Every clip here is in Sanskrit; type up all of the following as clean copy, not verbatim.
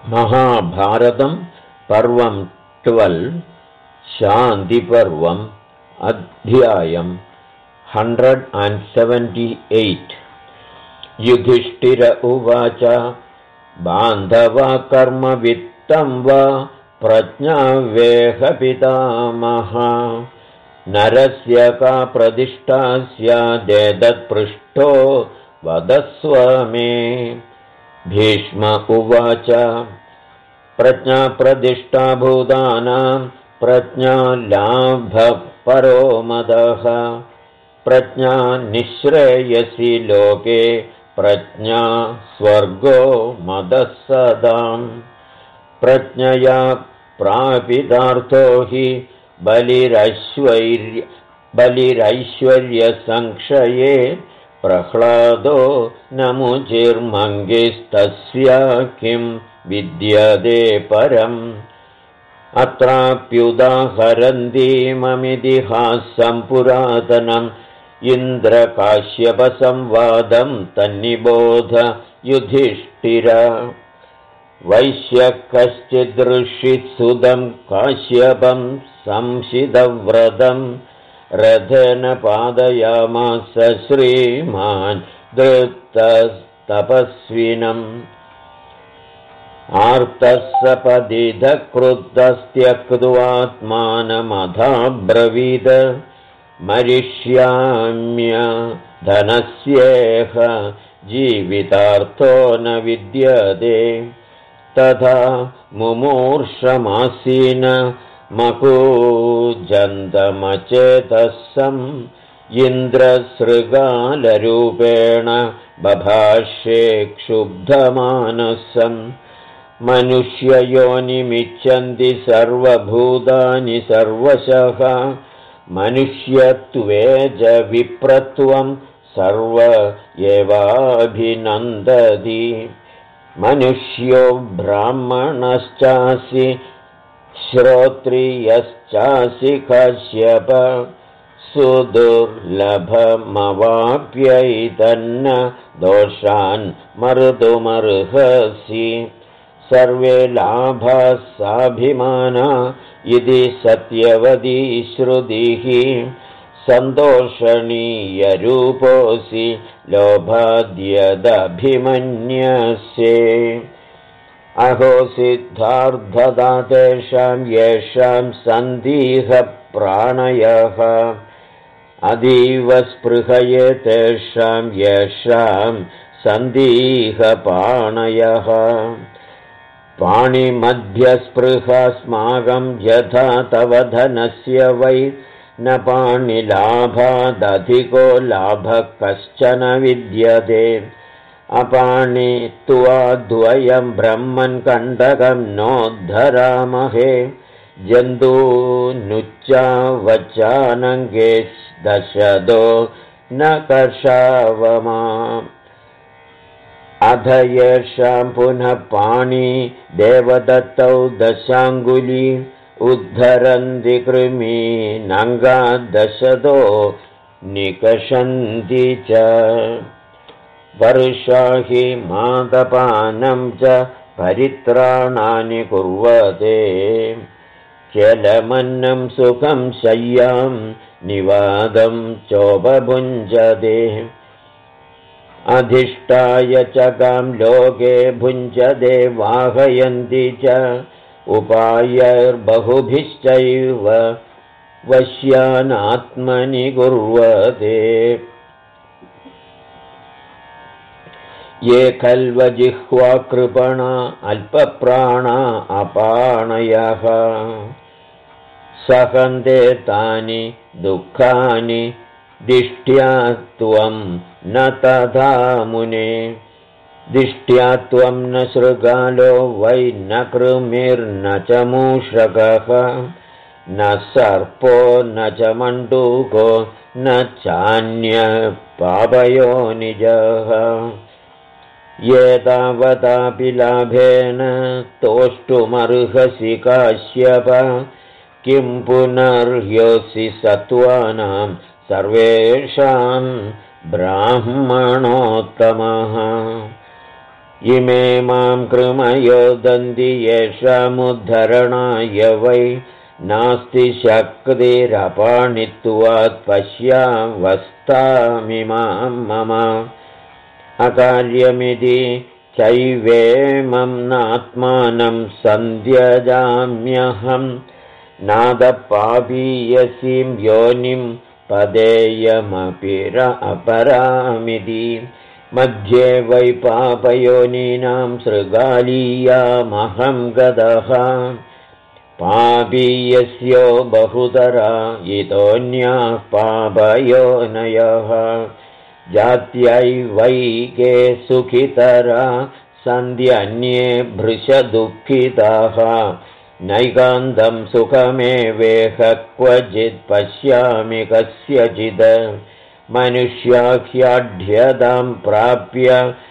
महाभारतं पर्वं 12 शान्तिपर्वम् अध्यायं 178 युधिष्ठिर उवाच बान्धवा कर्मवित्तं वा प्रज्ञावेहपितामह नरस्य का प्रतिष्ठा स्यादेतत्पृष्टो वदस्व मे। भीष्म उवाच प्रज्ञाप्रतिष्ठा भूतानां प्रज्ञालाभः परो मदः प्रज्ञा निःश्रेयसि लोके प्रज्ञा स्वर्गो मदः सदाम् प्रज्ञया प्रापितार्थो हि बलिरैश्वर्यसंक्षये प्रह्लादो न मुचिर्मङ्गिस्तस्य किं विद्यते परम् अत्राप्युदाहरन्तीममितिहासं पुरातनम् इन्द्रकाश्यपसंवादं तन्निबोध युधिष्ठिर। वैश्यः कश्चिदृषित्सुतं काश्यपं संशितव्रतं रथेन पादयामास श्रीमान् दृप्तस्तपस्विनम् आर्तः सपदितः क्रुद्धस्त्यक्त्वात्मानमधाब्रवीद मरिष्याम्य धनस्येह जीवितार्थो न विद्यते तथा मुमूर्षमासीन मकूजन्तमचेतसम् इन्द्रसृगालरूपेण बभाष्ये क्षुब्धमानसम् मनुष्ययोनिमिच्छन्ति सर्वभूतानि सर्वशः मनुष्यत्वे च विप्रत्वं सर्व एवाभिनन्दति मनुष्यो ब्राह्मणश्चासि श्रोत्रियश्चासि काश्यप सुदुर्लभमवाप्यैतन्न दोषान् मर्दुमर्हसि सर्वे लाभाः साभिमाना इति सत्यवती श्रुतिः सन्तोषणीयरूपोऽसि लोभाद्यदभिमन्यसे अहो सिद्धार्थदा तेषां येषां सन्देहप्राणयः अतीव स्पृहये तेषां येषां सन्देहपाणयः पाणिमध्यस्पृहास्माकं यथा तव धनस्य वै न पाणिलाभादधिको लाभः कश्चन विद्यते अपाणित्वाद्वयं ब्रह्मन् कण्टकं नोद्धरामहे जन्तूनुच्चावचानङ्गे दशदो न कर्षावमा अध येषां पुनः पाणि देवदत्तौ दशाङ्गुली उद्धरन्ति कृमीनङ्गादशदो निकषन्ति च वर्षाहि मादपानं च परित्राणानि कुर्वते केलमन्नं सुखं शय्यां निवादं चोपभुञ्जते अधिष्ठाय च गां लोके भुञ्जते वाहयन्ति च उपायैर्बहुभिश्चैव वश्यानात्मनि कुर्वते ये खल्वजिह्वा कृपणा अल्पप्राणा अपाणयः सहन्ते तानि दुःखानि दिष्ट्या त्वं न तथा मुने दिष्ट्या त्वं न शृगालो वै न कृमिर्न च मूषकः न सर्पो न च मण्डूको न चान्यपापयोनिजः एतावतापि लाभेन तोष्टुमर्हसि काश्यप किं पुनर्ह्योऽसि सत्त्वानां सर्वेषां ब्राह्मणोत्तमः इमे मां कृमयो दन्ति येषामुद्धरणाय वै नास्ति शक्तिरपाणित्वात् पश्यावस्थामिमां मम अकार्यमिति चैवेमं नात्मानं सन्त्यजाम्यहं नादपापीयसीं योनिं पदेयमपिरपरामिति मध्ये वै पापयोनीनां सृगालीयामहं गतः पापीयस्यो बहुतरा इतोऽन्याः पापयोनयः जात्यैवैके सुखितरा सन्त्यन्ये भृशदुःखिताः नैकान्तं सुखमेवेह क्वचित् पश्यामि कस्यचित् मनुष्या ह्याढ्यतां प्राप्य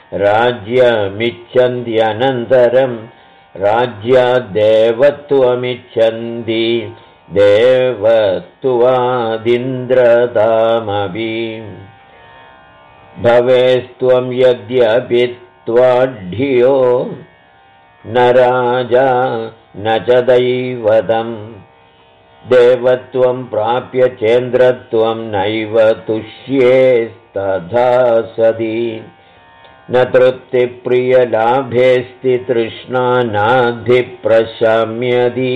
राज्यमिच्छन्त्यनन्तरं राज्याद्देवत्वमिच्छन्ति देवत्वादिन्द्रतामपि भवेस्त्वं यद्यपि त्वाढ्यो न राजा न च दैवतं देवत्वं प्राप्य चेन्द्रत्वं नैव तुष्येस्तथा सति न तृप्तिप्रियलाभेऽस्ति तृष्णा नाधिप्रशम्यति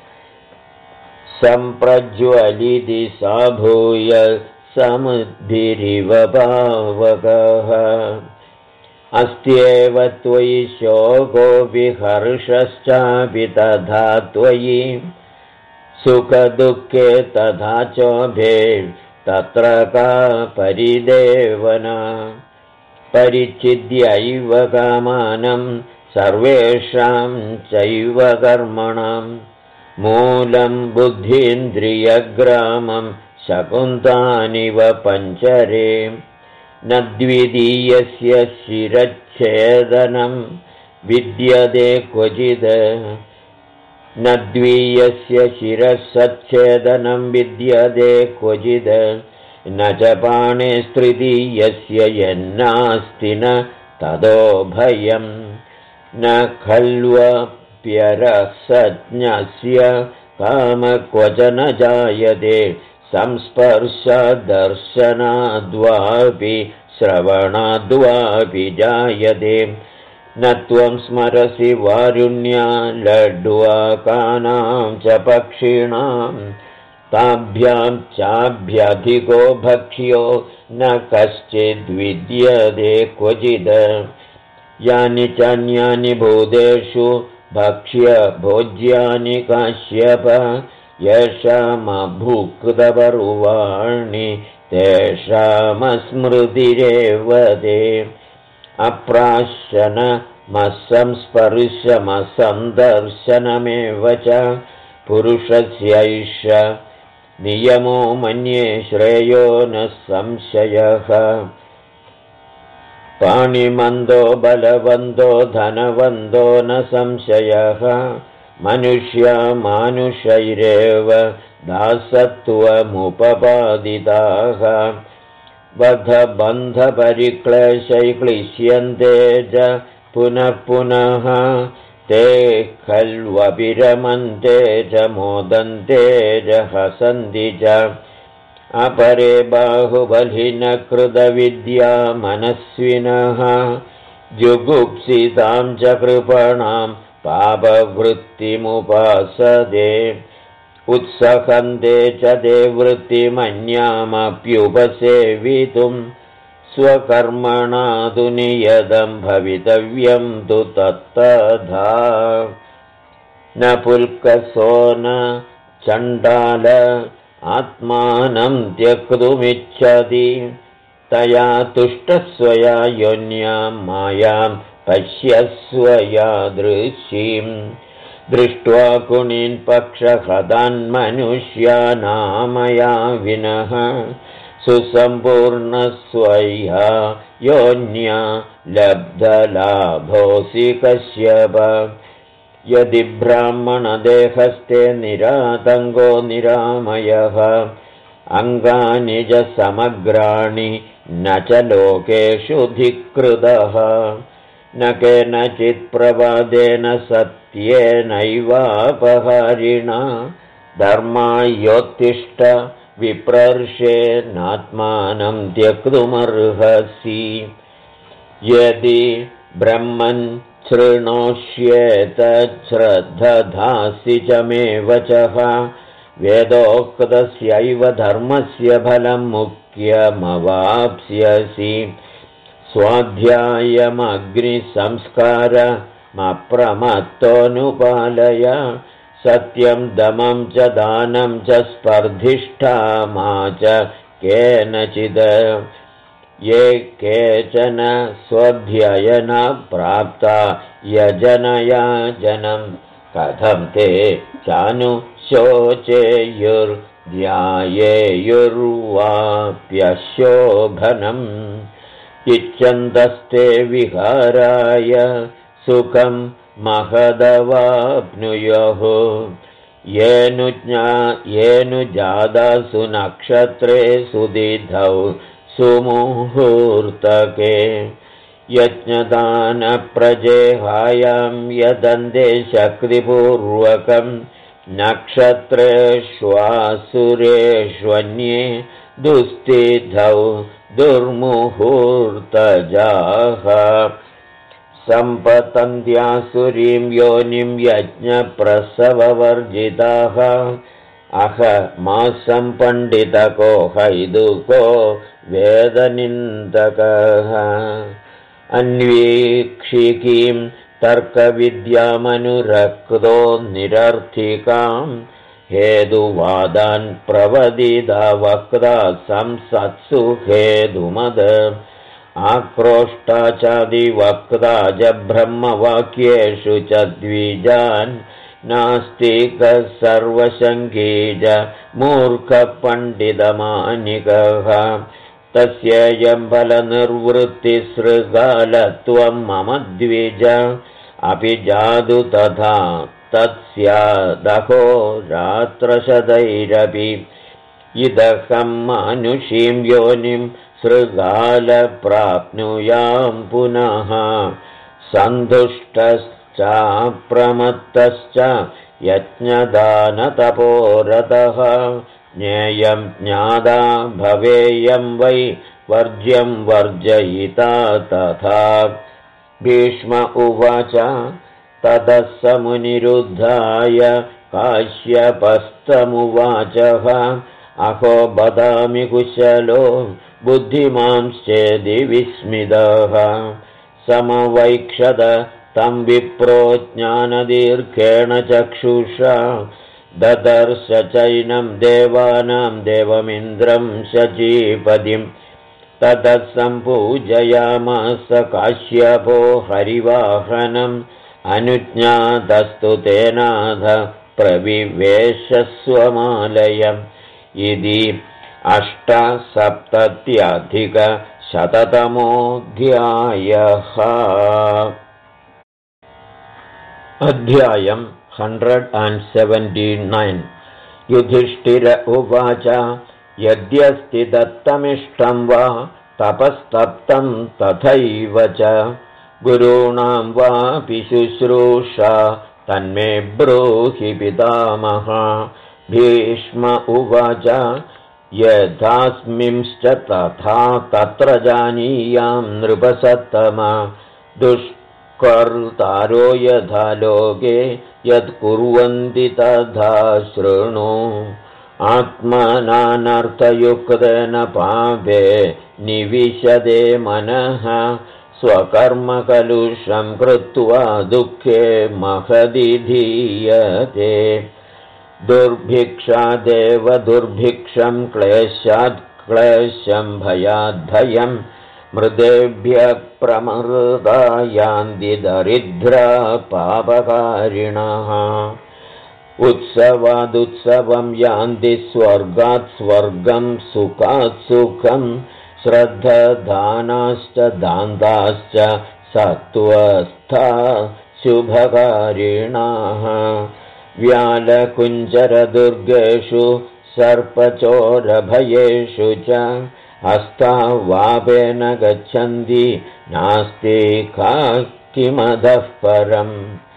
सम्प्रज्वलिति सा भूय समुद्भिरिव पावकः अस्त्येव त्वयि शोको विहर्षश्चापि तथा त्वयि सुखदुःखे तथा चोभे तत्र का परिदेवना परिच्छिद्यैव कामानं सर्वेषां चैव कर्मणां मूलं बुद्धीन्द्रियग्रामं शकुन्तानिव पञ्चरे न द्वितीयस्य शिरच्छेदनं विद्यते क्वचित् न द्वितीयस्य शिरसच्छेदनं विद्यते क्वचित् न च पाणेस्तृतीयस्य यन्नास्ति न ततो भयं न खल्वप्यरसज्ञस्य कामक्वचन जायते संस्पर्शदर्शनाद्वापि श्रवणाद्वापि जायते न त्वं स्मरसि वारुण्या लड्वाकानां च पक्षिणां ताभ्यां चाभ्यधिको भक्ष्यो न कश्चिद्विद्यते क्वचित् यानि चान्यानि भूतेषु भक्ष्य भोज्यानि काश्यप येषामभुक्तपर्वाणि तेषामस्मृतिरेव ते अप्राशनमसंस्पर्शमसन्दर्शनमेव च पुरुषस्यैष नियमो मन्ये श्रेयो न संशयः पाणिमन्दो बलवन्दो धनवन्दो न संशयः मनुष्या मानुषैरेव दासत्वमुपपादिताः बद्धबन्धपरिक्लेशै क्लिश्यन्ते च पुनः पुनः ते खल्वभिरमन्ते च मोदन्ते च हसन्ति च अपरे बाहुबलिनः कृतविद्या मनस्विनः जुगुप्सितां च कृपणां पापवृत्तिमुपासते उत्सहन्ते च ते वृत्तिमन्यामप्युपसेवितुं स्वकर्मणा तु नियतं भवितव्यं तु तत्तथा न पुल्कसो न चण्डाल आत्मानं त्यक्तुमिच्छति तया तुष्टस्वया योन्यां मायां पश्यस्व यादृशीं दृष्ट्वा कुणीन् पक्षहतान्मनुष्यानामया विनः सुसम्पूर्णस्वया योन्या लब्धलाभोऽसि कश्यप यदि ब्राह्मणदेहस्ते निरातङ्गो निरामयः अङ्गानि च समग्राणि न च लोकेषु धिक्कृतः न केनचित् प्रवादेन सत्येनैवापहारिणा धर्मायोत्तिष्ठ विप्रर्षेनात्मानं त्यक्तुमर्हसि यदि ब्रह्मन् शृणोष्येतच्छ्रद्धधासि च मे वचः वेदोक्तस्यैव धर्मस्य फलं मुख्यमवाप्स्यसि स्वाध्यायमग्निसंस्कारमप्रमत्तोऽनुपालय सत्यं दमं च दानं च स्पर्धिष्ठा मा च केनचिद् ये केचन स्वाध्यायना प्राप्ता यजनया जनं कथं ते चानुशोचेयुर्ध्यायेयुर्वाप्यशोभनम् इच्छन्तस्ते विहाराय सुखं महदवाप्नुयुः येनुजादासु नक्षत्रे सुदिधौ सुमुहूर्तके यज्ञदानप्रजेहायां यदन्ते शक्तिपूर्वकं नक्षत्रेष्वासुरेष्वन्ये दुस्तिधौ दुर्मुहूर्तजाः सम्पतन्त्यासुरीं योनिं यज्ञप्रसववर्जिताः अहमासं पण्डितको हैदुको वेदनिन्दकः अन्वीक्षिकीं तर्कविद्यामनुरक्तो निरर्थिकां हेतुवादान् प्रवदिता वक्ता संसत्सु हेतुमद आक्रोष्टा चादिवक्ता च ब्रह्मवाक्येषु च द्विजान् नास्तिकः सर्वशङ्की च मूर्खपण्डितमानिकः तस्येयं फलनिर्वृत्तिसृगालत्वं मम द्विज अपि जादु तथा तत्स्यादहो रात्रशतैरपि इदहं मानुषीं योनिं सृगालप्राप्नुयां पुनः सन्तुष्टश्चाप्रमत्तश्च यज्ञदानतपोरतः ज्ञेयं ज्ञादा भवेयं वै वर्ज्यं वर्जयिता तथा भीष्म उवाच ततः स मुनिरुद्धाय काश्यपस्तमुवाचः अहो बदामि कुशलो बुद्धिमांश्चेदि विस्मितः समवैक्षत तं विप्रो ज्ञानदीर्घेण चक्षुषा ददर्श चैनं देवानां देवमिन्द्रं शचीपतिं ततः सम्पूजयामास काश्यपो हरिवाहनम् अनुज्ञातस्तु तेनाथ प्रविवेशस्वमालयम् इति 870तमोऽध्यायः। अध्यायम् 179। युधिष्ठिर उवाच यद्यस्ति दत्तमिष्टं वा तपस्तप्तं तथैव च गुरूणां वापि शुश्रूषा तन्मे ब्रूहि पितामह। भीष्म उवाच यथास्मिंश्च तथा तत्र जानीयां नृपसत्तम दुष्कर्तारो यथा लोके यत्कुर्वन्ति तथा शृणु आत्मनानर्थयुक्तेन पापे निविशदे मनः स्वकर्मकलुषं कृत्वा दुःखे महदिधीयते दुर्भिक्षादेव दुर्भिक्षं क्लेशात् क्लेशं भयाद्भयं मृदेभ्यः प्रमृदा यान्ति दरिद्रा पापकारिणः उत्सवादुत्सवं यान्ति स्वर्गात् स्वर्गं सुखात् सुखं श्रद्धदानाश्च दान्ताश्च सत्त्वस्था शुभकारिणाः व्यालकुञ्जरदुर्गेषु सर्पचोरभयेषु च हस्तावापेन गच्छन्ति नास्तिकाः किमधः परम्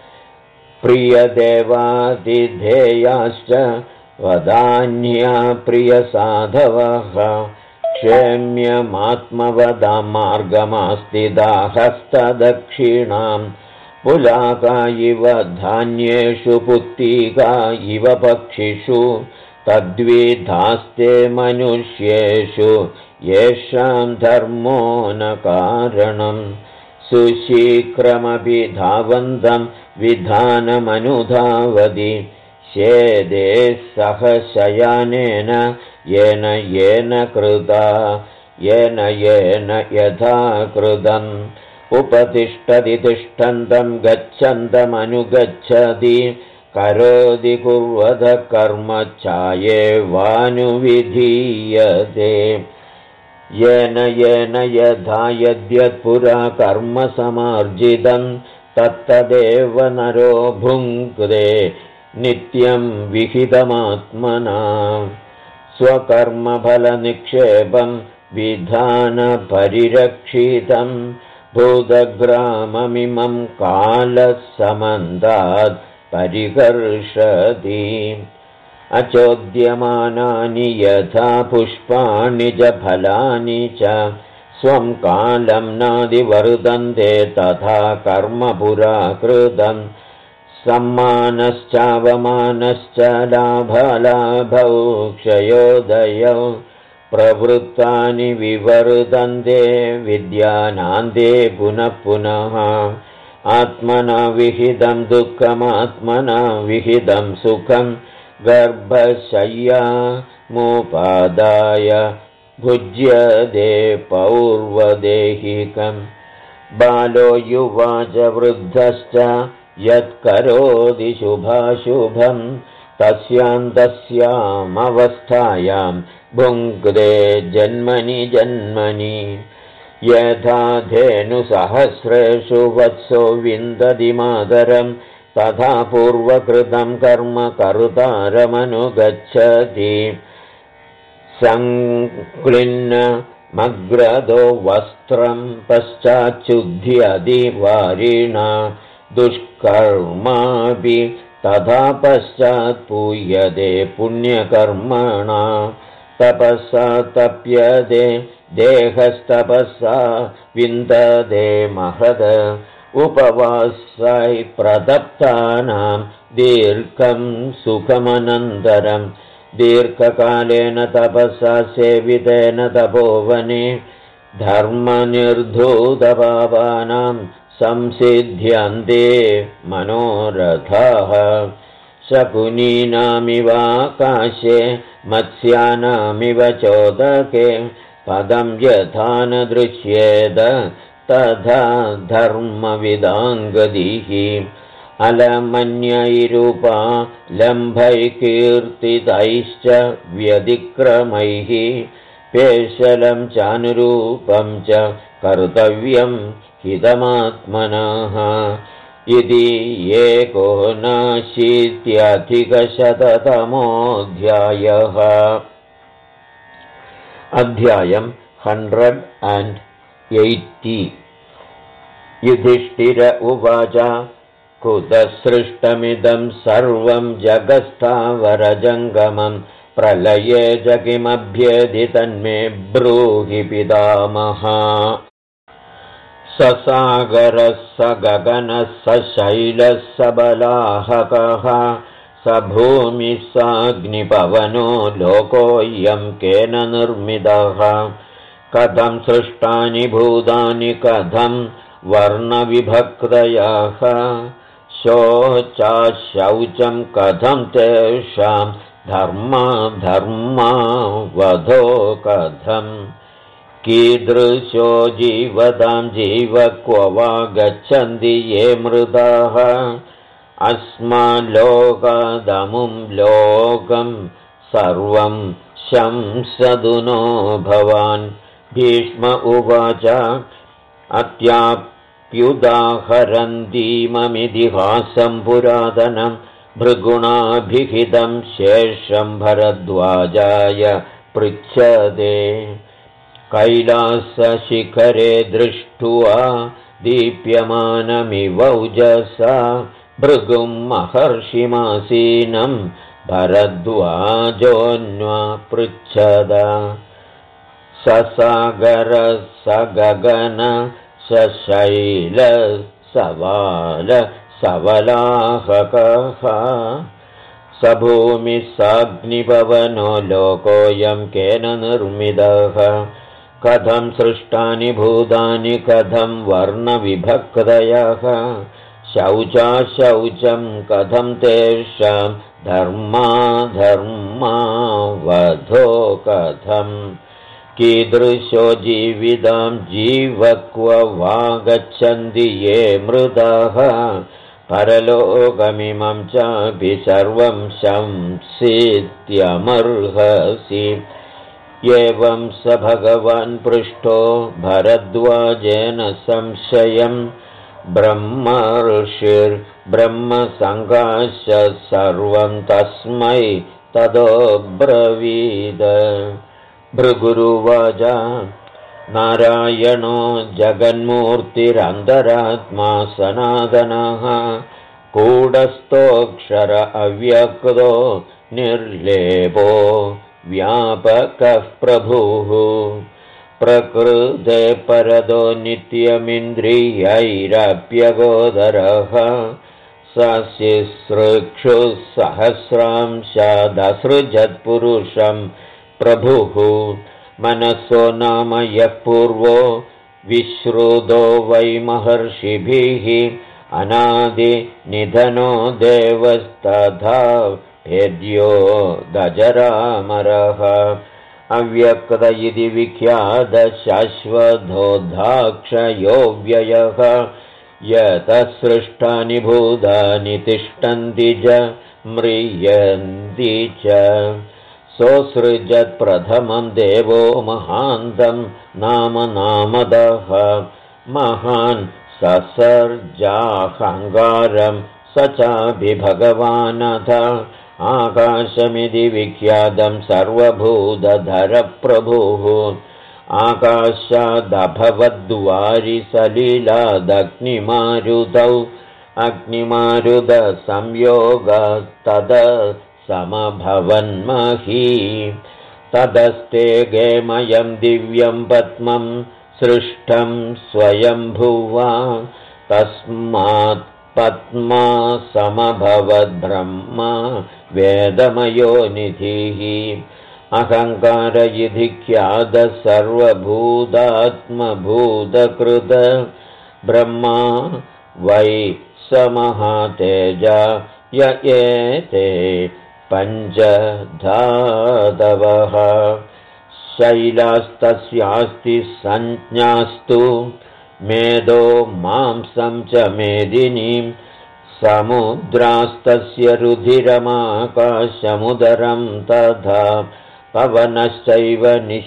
प्रियदेवादिधेयाश्च वदान्या प्रियसाधवः क्षेम्यमात्मवदां मार्गमास्तिदाहस्तदक्षिणां पुलाका इव धान्येषु पुत्तिका इव पक्षिषु तद्विधास्ते मनुष्येषु येषां धर्मो न कारणम् सुशीघ्रमभिधावन्तं विधानमनुधावति शेदे सह शयानेन येन कृता येन यथा कृतम् उपतिष्ठति तिष्ठन्तं गच्छन्तमनुगच्छति करोति कुर्वत कर्म चायेवानुविधीयते येन यथा यद्यत्पुरा कर्म समार्जितं तत्तदेव नरो भुङ्क्ते नित्यं विहितमात्मना स्वकर्मफलनिक्षेपं विधानपरिरक्षितं भूतग्राममिमं कालसमन्तात् परिकर्षति अचोद्यमानानि यथा पुष्पाणि च फलानि च स्वं कालं नादिवर्तन्ते तथा कर्म पुरा कृतं सम्मानश्चावमानश्च लाभलाभौ क्षयोदयौ प्रवृत्तानि विवर्तन्ते विद्यानान्ते पुनः पुनः आत्मना विहितं दुःखमात्मना विहितं सुखं गर्भशय्यामुपादाय भुज्यते पौर्वदेहिकम् बालो युवा च वृद्धश्च यत्करोति शुभाशुभं तस्यां भुङ्क्ते जन्मनि जन्मनि यथा धेनुसहस्रेषु वत्सो विन्दति मातरं तथा पूर्वकृतं कर्म कर्तारमनुगच्छति संक्लिन्नमग्रदो वस्त्रं पश्चाच्चुध्यति वारिणा दुष्कर्मापि तथा पश्चात् पूयते पुण्यकर्मणा तपसा तप्यते देहस्तपसा विन्दते महद उपवासै प्रदप्तानां दीर्घं सुखमनन्तरं दीर्घकालेन तपसा सेवितेन तपोवने धर्मनिर्धूतपापानां संसिद्ध्यन्ते मनोरथाः शकुनीनामिवाकाशे मत्स्यानामिव चोदके पदं यथा न दृश्येत तथा धर्मविदाङ्गतिः अलमन्यैरूपा लम्भैकीर्तितैश्च व्यतिक्रमैः पेशलं चानुरूपं च कर्तव्यं हितमात्मनः इति 1900-अधिकशततमोऽध्यायः। अध्यायं 180। युधिष्ठिर उवाच कुतः सृष्टमिदं सर्वं जगत्स्थावरजङ्गमं प्रलये च किमभ्येति तन्मे ब्रूहि पितामह। स सागरः स गगनः स शैलः स बलाहकः स भूमिः साग्निपवनो लोकोऽयं केन निर्मितः कथं सृष्टानि भूतानि कथं वर्णविभक्तयः शौचं कथं तेषां धर्मा वधो कथं कीदृशो जीवतां जीव क्व वा गच्छन्ति ये मृताः अस्माल्लोकादमुं लोकं सर्वं शंसतु नो भवान्। भीष्म उवाच अत्याप्युदाहरन्तीममितिहासं पुरातनं भृगुणाभिहितं शेषं भरद्वाजाय पृच्छते। कैलासशिखरे दृष्ट्वा दीप्यमानमिवौजसा भृगुं महर्षिमासीनं भरद्वाजोऽन्वपृच्छद ससागरः सगगन सशैलसवाल सवलाहकः स भूमिः साग्निपवनो लोकोऽयं केन निर्मितः कथं सृष्टानि भूतानि कथं वर्णविभक्तयः शौचाशौचं कथं तेषां धर्माधर्मावधो कथं कीदृशो जीवितां जीवक्व वा गच्छन्ति ये मृतः परलोकमिमं चापि सर्वं शंसित्यमर्हसि एवं स भगवान् पृष्टो भरद्वाजेन संशयम् ब्रह्मर्षिर्ब्रह्मसङ्काश्च सर्वं तस्मै तदोब्रवीद भृगुरुवाच नारायणो जगन्मूर्तिरन्तरात्मा सनातनः कूटस्थोऽक्षर अव्यक्तो निर्लेपो व्यापकः प्रभुः प्रकृते परदो नित्यमिन्द्रियैरप्यगोदरः सशिसृक्षुः सहस्रांशादसृजत्पुरुषं प्रभुः मनसो नाम यः पूर्वो विश्रुतो वै महर्षिभिः अनादिनिधनो देवस्तथा भेद्यो दजरामरः अव्यक्त इति विख्यातशाश्वतोऽक्षयो व्ययः यतः सृष्टानि भूतानि तिष्ठन्ति च म्रियन्ति च सोऽसृजत् प्रथमं देवो महान्तं नामदः महान् ससर्जाहङ्कारं स चापि भगवानथ आकाशमिति विख्यातं सर्वभूतधरप्रभुः आकाशादभवद्वारिसलिलादग्निमारुतौ अग्निमारुतसंयोगस्तद समभवन्मही तदस्ते गेमयं दिव्यं पद्मं सृष्टं स्वयंभुवा तस्मात् पद्मा समभवद्ब्रह्मा वेदमयो निधिः अहङ्कार इति ख्यातः सर्वभूतात्मभूतकृत ब्रह्मा वै समहातेजा य एते पञ्चधातवः शैलास्तस्यास्ति संज्ञास्तु मेदो मांसं च मेदिनीं समुद्रास्तस्य रुधिरमाकाशमुदरं तथा पवनश्चैव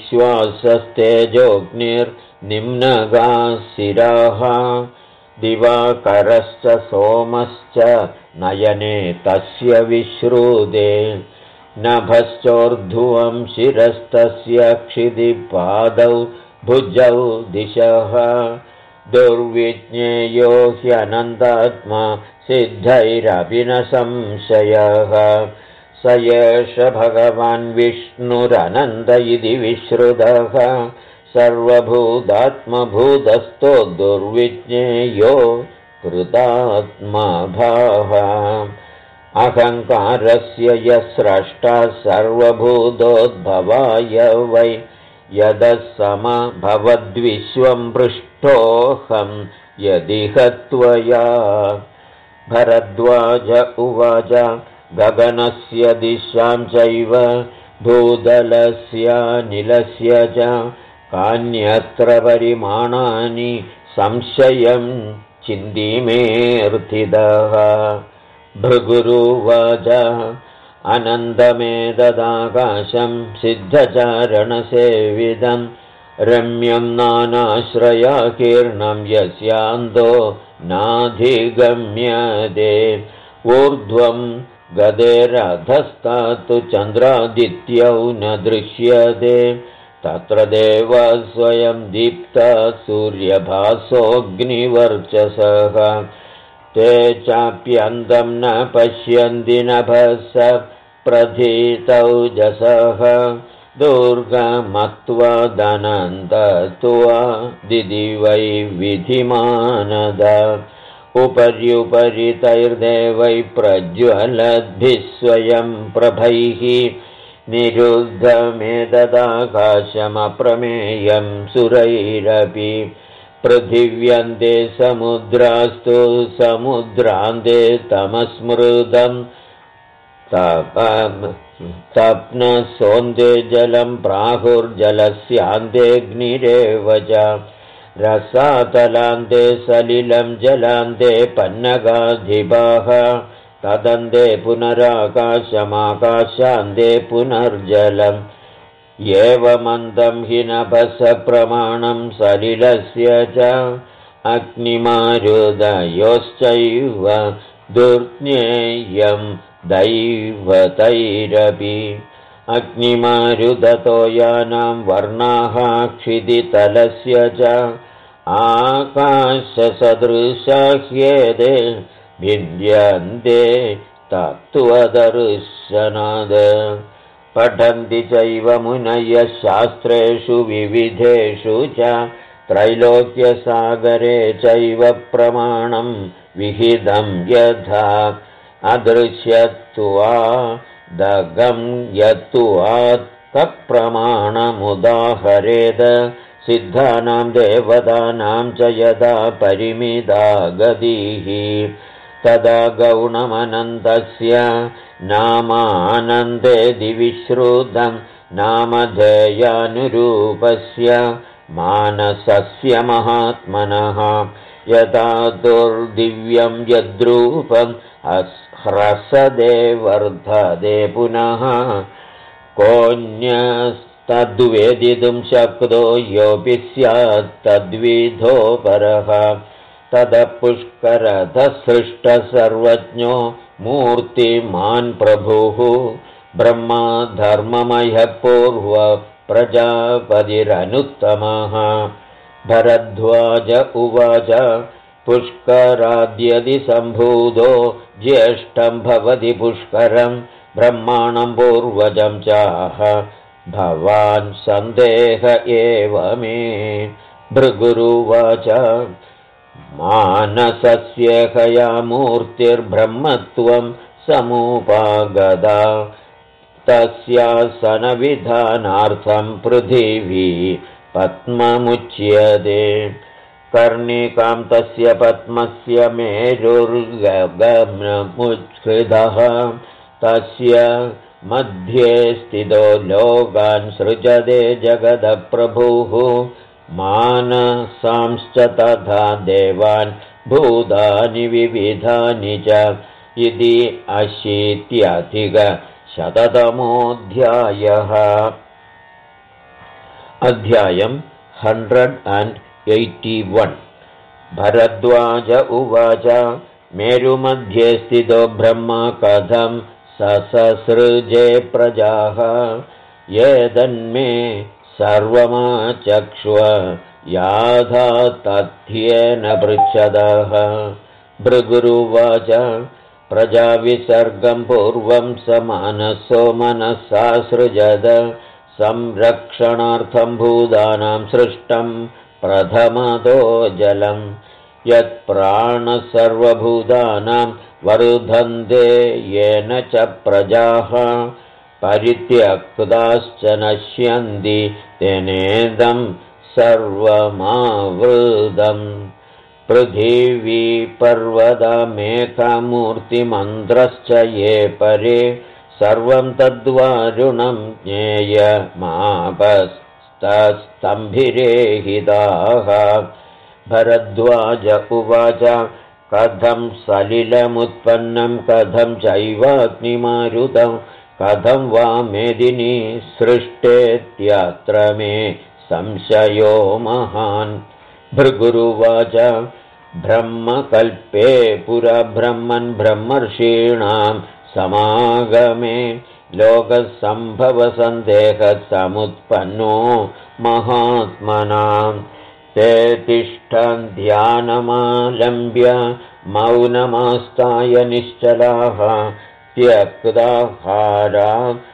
निःश्वासस्तेजोऽग्निर्निम्नगाशिराः दिवाकरश्च सोमश्च नयने तस्य विश्रुते नभश्चोर्ध्वं शिरस्तस्य क्षितिपादौ भुजौ दिशः दुर्विज्ञेयो ह्यनन्तात्मा सिद्धैरपि न संशयः स एष भगवान् विष्णुरनन्त इति विश्रुतः सर्वभूतात्मभूतस्थो दुर्विज्ञेयो कृतात्मा भाः अहङ्कारस्य यः स्रष्टा सर्वभूतोद्भवाय वै यदः समभवद्विश्वं पृष्ठोऽहं यदिह त्वया भरद्वाज उवाच गगनस्य दिशां चैव भूतलस्यानिलस्य च कान्यत्र परिमाणानि संशयं चिन्तिमेऽर्थितः भृगुरुवाच अनन्तमेतदाकाशं सिद्धचारणसेविदं रम्यं नानाश्रयाकीर्णं यस्यान्तो नाधिगम्यते ऊर्ध्वं गदेरधस्तात्तु चन्द्रादित्यौ न दृश्यते तत्र देवः स्वयं दीप्ता सूर्यभासोऽग्निवर्चसः ते चाप्यन्तं न पश्यन्ति नभस प्रथितौजसः दुर्गमत्वा दनन्तत्वा दिदिवै विधिमानद उपर्युपरि तैर्देवै प्रज्वलद्भिः स्वयं प्रभैः निरुद्धमेतदाकाशमप्रमेयं सुरैरपि पृथिव्यन्ते समुद्रास्तु समुद्रान्ते तमस्मृतं तप्नसोऽन्ते जलं प्राहुर्जलस्यान्तेऽग्निरेव च रसातलान्ते सलिलं जलान्ते पन्नगाधिपाः तदन्ते पुनराकाशमाकाशान्ते पुनर्जलम् एवमन्तं हि नभसप्रमाणं सलिलस्य च अग्निमारुदयोश्चैव दुर्ज्ञेयं दैवतैरपि अग्निमारुदतोयानां वर्णाः क्षितितलस्य च आकाशसदृशाह्येते भिद्यन्ते तत्त्वदर्शनाद पठन्ति चैव मुनयः शास्त्रेषु विविधेषु च त्रैलोक्यसागरे चैव प्रमाणं विहितं यथा अदृश्यत्वादगं यत्त्वात् तत्प्रमाणमुदाहरेद सिद्धानां देवतानां च यदा परिमिता गतिः तदा गौणमनन्तस्य नामानन्दे दिविश्रुतं नामधेयानुरूपस्य मानसस्य महात्मनः यथा दुर्दिव्यं यद्रूपं ह्रसदे वर्धते पुनः कोऽन्यस्तद्वेदितुं शक्तो योऽपि स्यात् तद्विधो परः ततः पुष्करतसृष्टः सर्वज्ञो मूर्तिमान् प्रभुः ब्रह्मा धर्ममयः पूर्वप्रजापतिरनुत्तमः भरद्वाज उवाच पुष्कराद्यदि सम्भूतो ज्येष्ठं भवति पुष्करं ब्रह्माणं पूर्वजं चाह भवान् सन्देह एव मे भृगुरुवाच मानसस्य हया मूर्तिर्ब्रह्मत्वं समुपागता तस्यासनविधानार्थं पृथिवी पद्ममुच्यते कर्णिकां तस्य पद्मस्य मेरुर्गगनमुच्छ्रितः तस्य मध्ये स्थितो लोकान् सृजते जगदप्रभुः मानसांश्च तथा देवान् भूतानि विविधानि च इति 80-शततमोऽध्यायः अध्यायं 181 भरद्वाज उवाच मेरुमध्ये स्थितो ब्रह्मा कथं ससृजे प्रजाः एतन्मे सर्वमाचक्ष्व याथा तथ्येन पृच्छतः भृगुरुवाच प्रजाविसर्गं पूर्वं स मनसो मनसा सृजत संरक्षणार्थं भूतानां सृष्टं प्रथमतो जलं यत्प्राणः सर्वभूतानां वरुधन्ते येन च प्रजाः परित्यक्ताश्च नश्यन्ति तेनेदं सर्वमावृतम् पृथिवी पर्वतमेकमूर्तिमन्त्रश्च ये परे सर्वं तद्वारुणं ज्ञेयमापस्तस्तम्भिरेहिताः भरद्वाज उवाच कथं सलिलमुत्पन्नं कथं चैवाग्निमारुतं कथं वा मेदिनी सृष्टेत्यत्र मे संशयो महान् भृगुरुवाच ब्रह्मकल्पे पुरा ब्रह्मन् ब्रह्मर्षीणां समागमे लोकसम्भवसन्देहसमुत्पन्नो महात्मनां ते तिष्ठन् ध्यानमालम्ब्य मौनमास्ताय निश्चलाः त्यक्ताहारा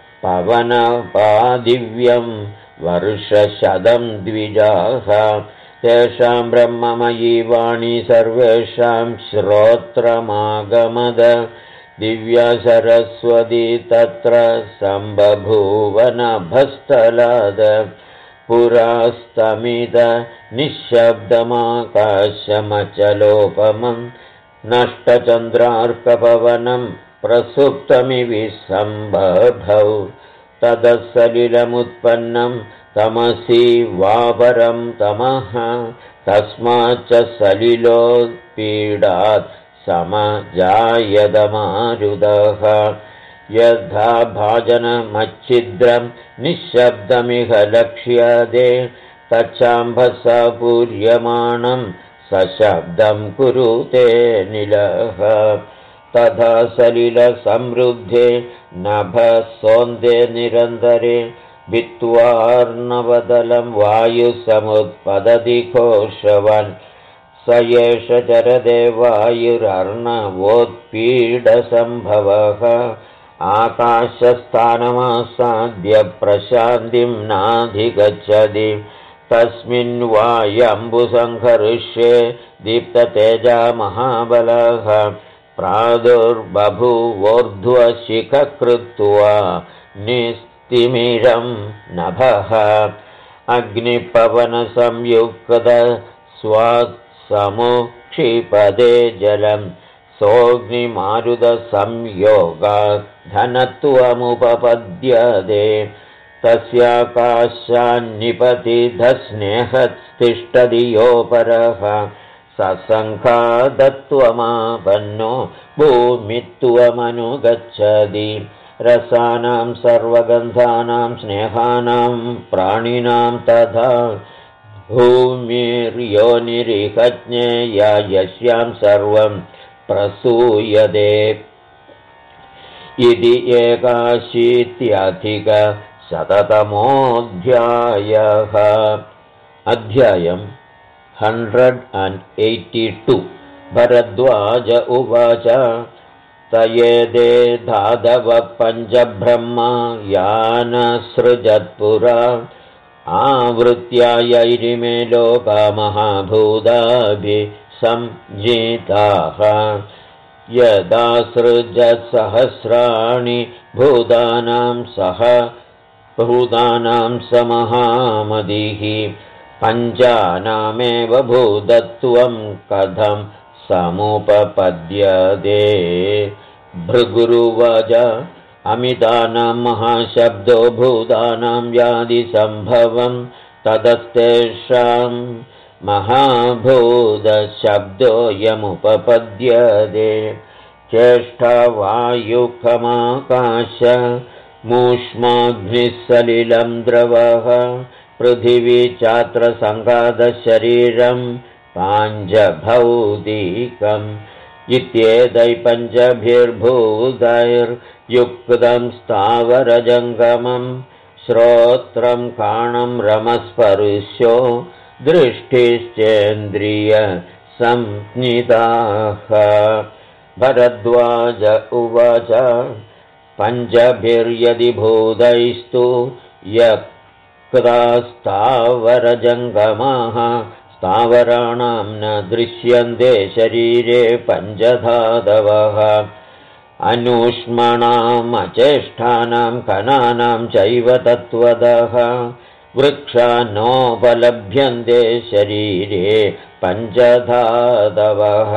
पवनपादिव्यं वर्षशतं द्विजाः तेषां ब्रह्ममयी वाणी सर्वेषां श्रोत्रमागमद दिव्या सरस्वती तत्र सम्बभूवनभस्तलाद पुरास्तमिद निःशब्दमाकाशमचलोपमं नष्टचन्द्रार्कपवनं प्रसुप्तमिविसम्बभौ ततः सलिलमुत्पन्नं तमसि वापरं तमः तस्माच्च सलिलोत्पीडात् समजायदमारुदः यथा भाजनमच्छिद्रं निःशब्दमिह लक्ष्यते तच्चाम्भसा पूर्यमाणं सशब्दं कुरुते निलः तथा सलिलसमृद्धे नभसोन्दे निरन्तरे भित्त्वार्णवदलं वायुसमुत्पतति घोषवान् स एष चरदे वायुरर्णवोत्पीडसम्भवः आकाशस्थानमासाद्य प्रशान्तिं नाधिगच्छति तस्मिन् वायम्बुसङ्घर्षे दीप्ततेजा महाबलः प्रादुर्बभूवोर्ध्वशिखः कृत्वा निस्तिमिरं नभः अग्निपवनसंयुक्त स्वात्समुक्षिपदे जलं सोऽग्निमारुतसंयोगात् धनत्वमुपपद्यते तस्याकाशान्निपतितस्नेहस्तिष्ठति योऽपरः ससङ्घातत्वमापन्नो भूमित्वमनुगच्छति रसानां सर्वगन्धानां स्नेहानां प्राणिनां तथा भूमिर्योनिरिह ज्ञेया यस्यां सर्वं प्रसूयते इति 81-शततमोऽध्यायः अध्यायं 182 भरद्वाज उवाच तयेदे धाधव पञ्चब्रह्मा यानसृजत्पुरा आवृत्यायैरिमे लोका महाभूताभिसंज्ञिताः यदा सृजत्सहस्राणि भूतानां समहामदिः पञ्चानामेव भूतत्वं कथं समुपपद्यते भृगुरुवाच अमितानां महाशब्दो भूतानां व्याधिसम्भवं ततस्तेषां महाभूतशब्दोऽयमुपपद्यते चेष्टावायुखमाकाश मूष्माग्निस्सलिलं द्रवः पृथिवी चात्र सङ्घातशरीरं पाञ्चभौतिकम् इत्येतैः पञ्चभिर्भूतैर्युक्तं स्थावरजङ्गमं श्रोत्रं काणं रमस्पर्शो दृष्टिश्चेन्द्रियसंज्ञिताः भरद्वाज उवाच पञ्चभिर्यदि भूतैस्तु यक्तास्तावरजङ्गमाः स्थावराणां न दृश्यन्ते शरीरे पञ्चधातवः अनुष्मणामचेष्टानां कणानां चैव तत्त्वतः वृक्षानोपलभ्यन्ते शरीरे पञ्चधातवः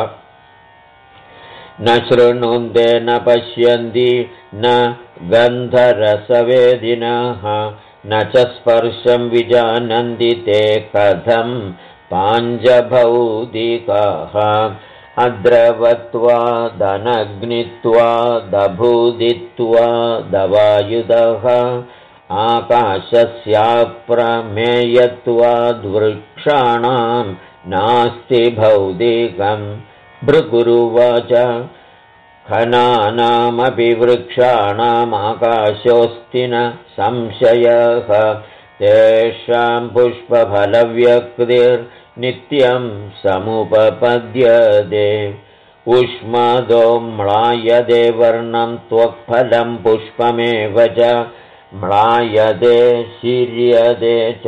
न शृण्वन्ते न पश्यन्ति न गन्धरसवेदिनः न च स्पर्शं विजानन्ति ते कथं पाञ्चभौतिकाः अद्रवत्वादनग्नित्वादभूदित्वादवायुधः आकाशस्याप्रमेयत्वाद्वृक्षाणां नास्ति भौतिकं भृगुरुवाच खनानामपि वृक्षाणामाकाशोऽस्ति न संशयः तेषां पुष्पफलव्यक्तिर्नित्यं समुपपद्यते उष्मदो म्लायते वर्णं त्वक्फलं पुष्पमेव च म्लायते शीर्यते च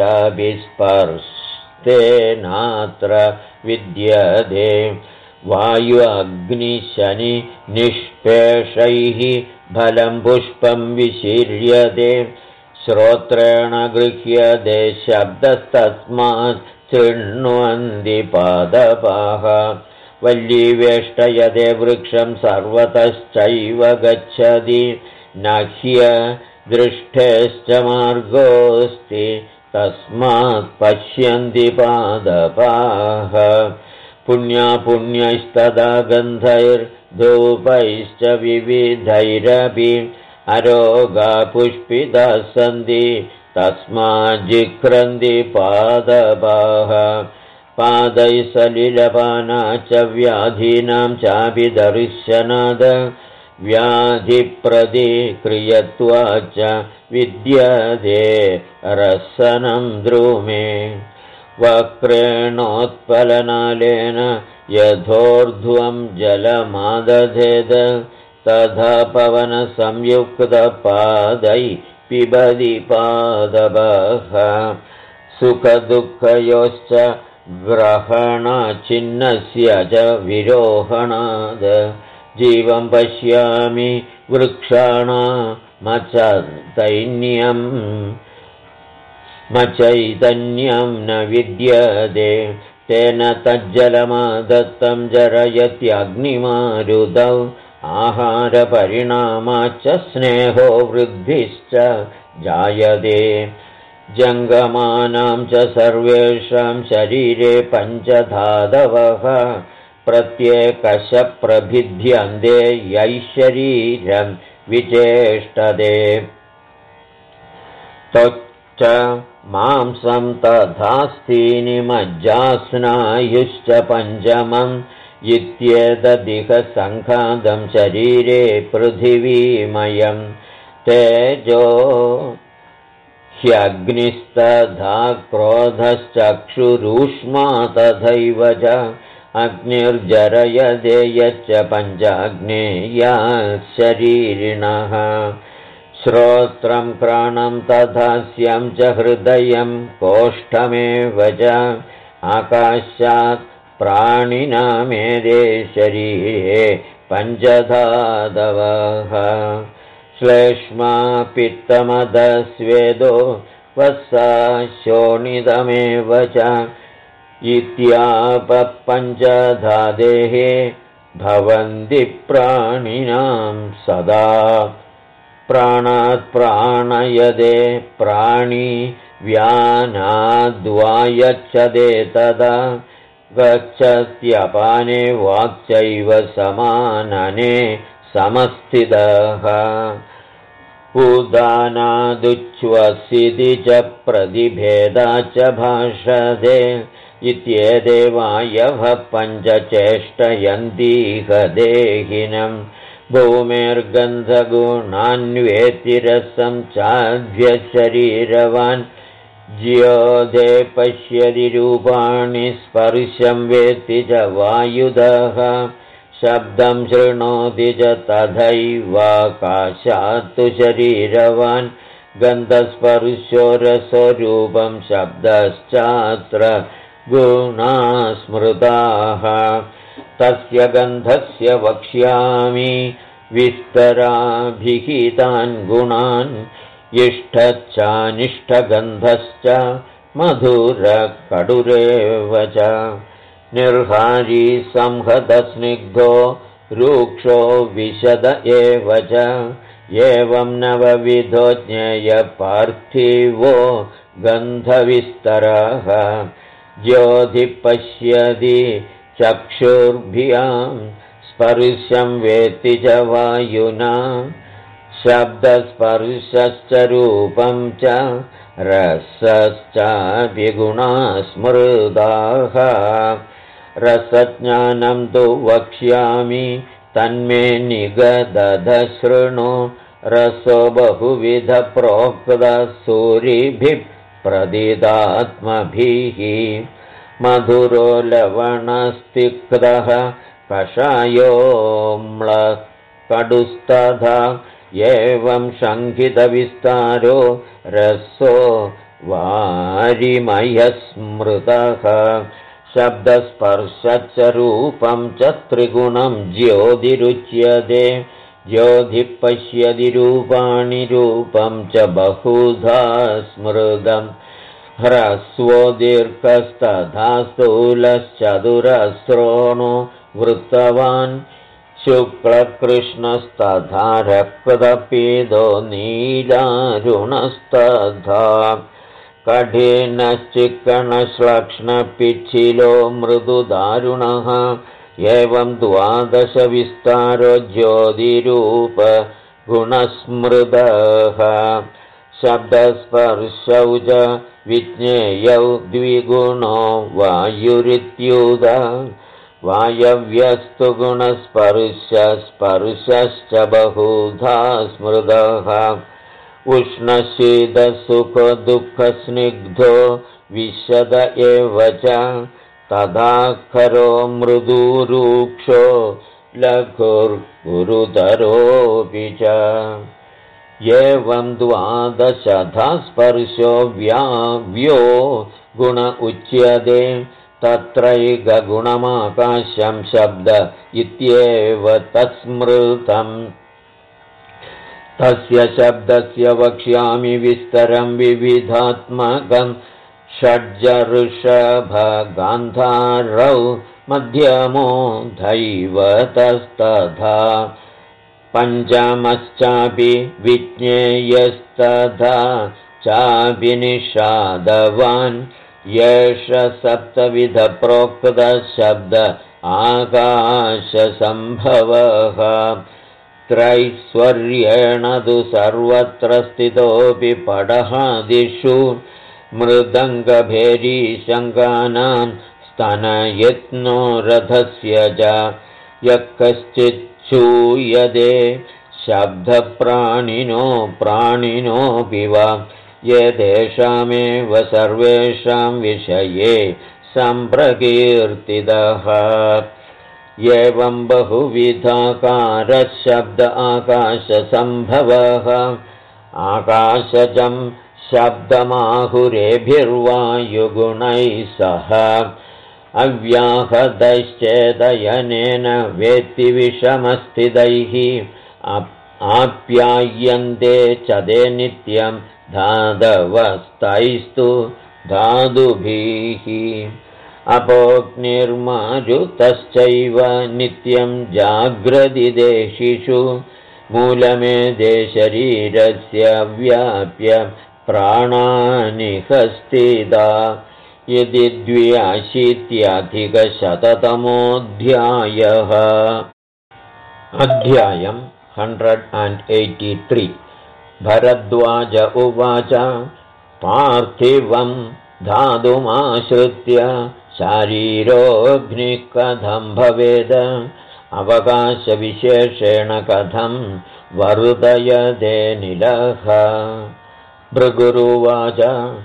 विस्पर्शेनात्र विद्यते वायु अग्निशनि निष्पेषैः फलं पुष्पं विशीर्यते श्रोत्रेण गृह्यते शब्दस्तस्मात् शृण्वन्ति पादपाः वल्लीवेष्टयते वृक्षं सर्वतश्चैव गच्छति न ह्यदृष्टेश्च मार्गोऽस्ति तस्मात् पश्यन्ति पादपाः पुण्यापुण्यैस्तदा गन्धैर्धूपैश्च विविधैरपि अरोगा पुष्पिताः सन्ति तस्माज्जिघ्रन्ति पादपाः पादैः सलिलपाना च व्याधीनां चापि दर्शनाद व्याधिप्रतिक्रियत्वाच्च विद्यते रसनं द्रुमे वक्रेणोत्पलनालेन यथोर्ध्वं जलमादधेद तथा पवनसंयुक्तपादै पिबति पादपः सुखदुःखयोश्च ग्रहणचिह्नस्य च विरोहणाद जीवं पश्यामि मचैतन्यं न विद्यते तेन तज्जलमादत्तं जरयत्यग्निमारुतौ आहारपरिणामाच्च स्नेहो वृद्धिश्च जायते जङ्गमानां च सर्वेषां शरीरे पञ्चधातवः प्रत्येकश प्रभिद्यन्ते यैः शरीरं विचेष्टते त्वच्च मांसं तथा स्थीनि मज्जास्नायुश्च पञ्चमम् इत्येतदिह सङ्घातं शरीरे पृथिवीमयं तेजो ह्यग्निस्तथा क्रोधश्चक्षुरूष्मा तथैव च अग्निर्जरयते यच्च पञ्चाग्नेयाः शरीरिणः श्रोत्रं घ्राणं तथा स्यं च हृदयं कोष्ठमेव च आकाशात् प्राणिनामेते शरीरे पञ्चधातवः श्लेष्मा पित्तमदस्वेदो वसा शोणितमेव च इत्यापः पञ्चधातेः भवन्ति प्राणिनां सदा प्राणात् प्राणयदे प्राणी व्यानाद्वायच्छदे तदा गच्छत्यपाने वाक्चैव समानने समस्थितः उदानादुच्छ्वसिति च प्रतिभेदा च भाषते इत्येते वायवः पञ्चचेष्टयन्तीह देहिनं भूमेर्गन्धगुणान्वेति रसं चाद्यशरीरवान् ज्योते पश्यति रूपाणि स्पर्शं वेत्ति च वायुधः शब्दं शृणोति च तथैवाकाशात्तु शरीरवान् गन्धस्पर्शो रसोरूपं शब्दश्चात्र गुणा स्मृताः तस्य गन्धस्य वक्ष्यामि विस्तराभिहितान् गुणान् इष्टच्चानिष्टगन्धश्च मधुरकडुरेव च निर्हारी संहतस्निग्धो रूक्षो विशद एव च एवं नवविधो ज्ञेयपार्थिवो गन्धविस्तरः ज्योतिपश्यति चक्षुर्भ्यां स्पर्शं वेत्ति च वायुना शब्दस्पर्शश्च रूपं च रसश्चाभिगुणा स्मृताः रसज्ञानं तु वक्ष्यामि तन्मे निगदधशृणु रसो बहुविधप्रोक्तसूरिभिः प्रदिदात्मभिः मधुरो लवणस्तिक्तः कषायोम्लकडुस्तथा एवं शङ्खितविस्तारो रसो वारिमयस्मृतः शब्दस्पर्शच्च रूपं च त्रिगुणं ज्योतिरुच्यते ज्योतिः पश्यति रूपाणि रूपं च बहुधा स्मृतम् ह्रस्वो दीर्घस्तथा स्थूलश्चतुरस्रोणो वृत्तवान् शुक्लकृष्णस्तथा रक्तपीतो नीलारुणस्तथा कठिनश्चिक्कणश्लक्ष्णपिच्छिलो मृदुदारुणः एवं 12 विस्तारो ज्योतिरूपगुणस्मृतः शब्दस्पर्शौ च विज्ञेयौ द्विगुणो वायुरित्युत वायव्यस्तु गुणस्पर्शश्च बहुधा स्मृतः उष्णशीतसुखदुःखस्निग्धो विशद एव च तदाखरो मृदुरूक्षो लघुर्गुरुतरोऽपि च एवं 12 स्पर्शो व्याव्यो गुण उच्यते तत्रैकगुणमाकाशं शब्द इत्येव तत्स्मृतम् तस्य शब्दस्य वक्ष्यामि विस्तरं विविधात्मकं षड्जऋषभगान्धारौ मध्यमो दैवतस्तथा पञ्चमश्चापि विज्ञेयस्तथा चापि निषादवान् येष 7विधप्रोक्तशब्द आकाशसम्भवः त्रैश्वर्येण तु सर्वत्र स्थितोऽपि पडहादिषु मृदङ्गभेरीशङ्कानां स्तनयत्नो रथस्य च यः कश्चिच्छूयते शब्दप्राणिनोऽपि वा एतेषामेव सर्वेषां विषये सम्प्रकीर्तितः एवं बहुविधाकारः शब्द आकाशसम्भवः आकाशजं शब्दमाहुरेभिर्वायुगुणैः सह अव्याहतश्चेदयनेन वेत्ति विषमस्थितैः आप्यायन्ते च ते नित्यं धातवस्तैस्तु धातुभिः अपोऽग्निर्मारुतश्चैव नित्यं जाग्रदिदेशिषु मूलमेते शरीरस्य व्याप्य प्राणानि हस्तिदा यदि 82-शततमोऽध्यायः अध्यायम् 183 भरद्वाज उवाच पार्थिवं धातुमाश्रित्य शारीरोऽग्निः कथं भवेद अवकाशविशेषेण कथं वर्धयते निलः भृगुरुवाच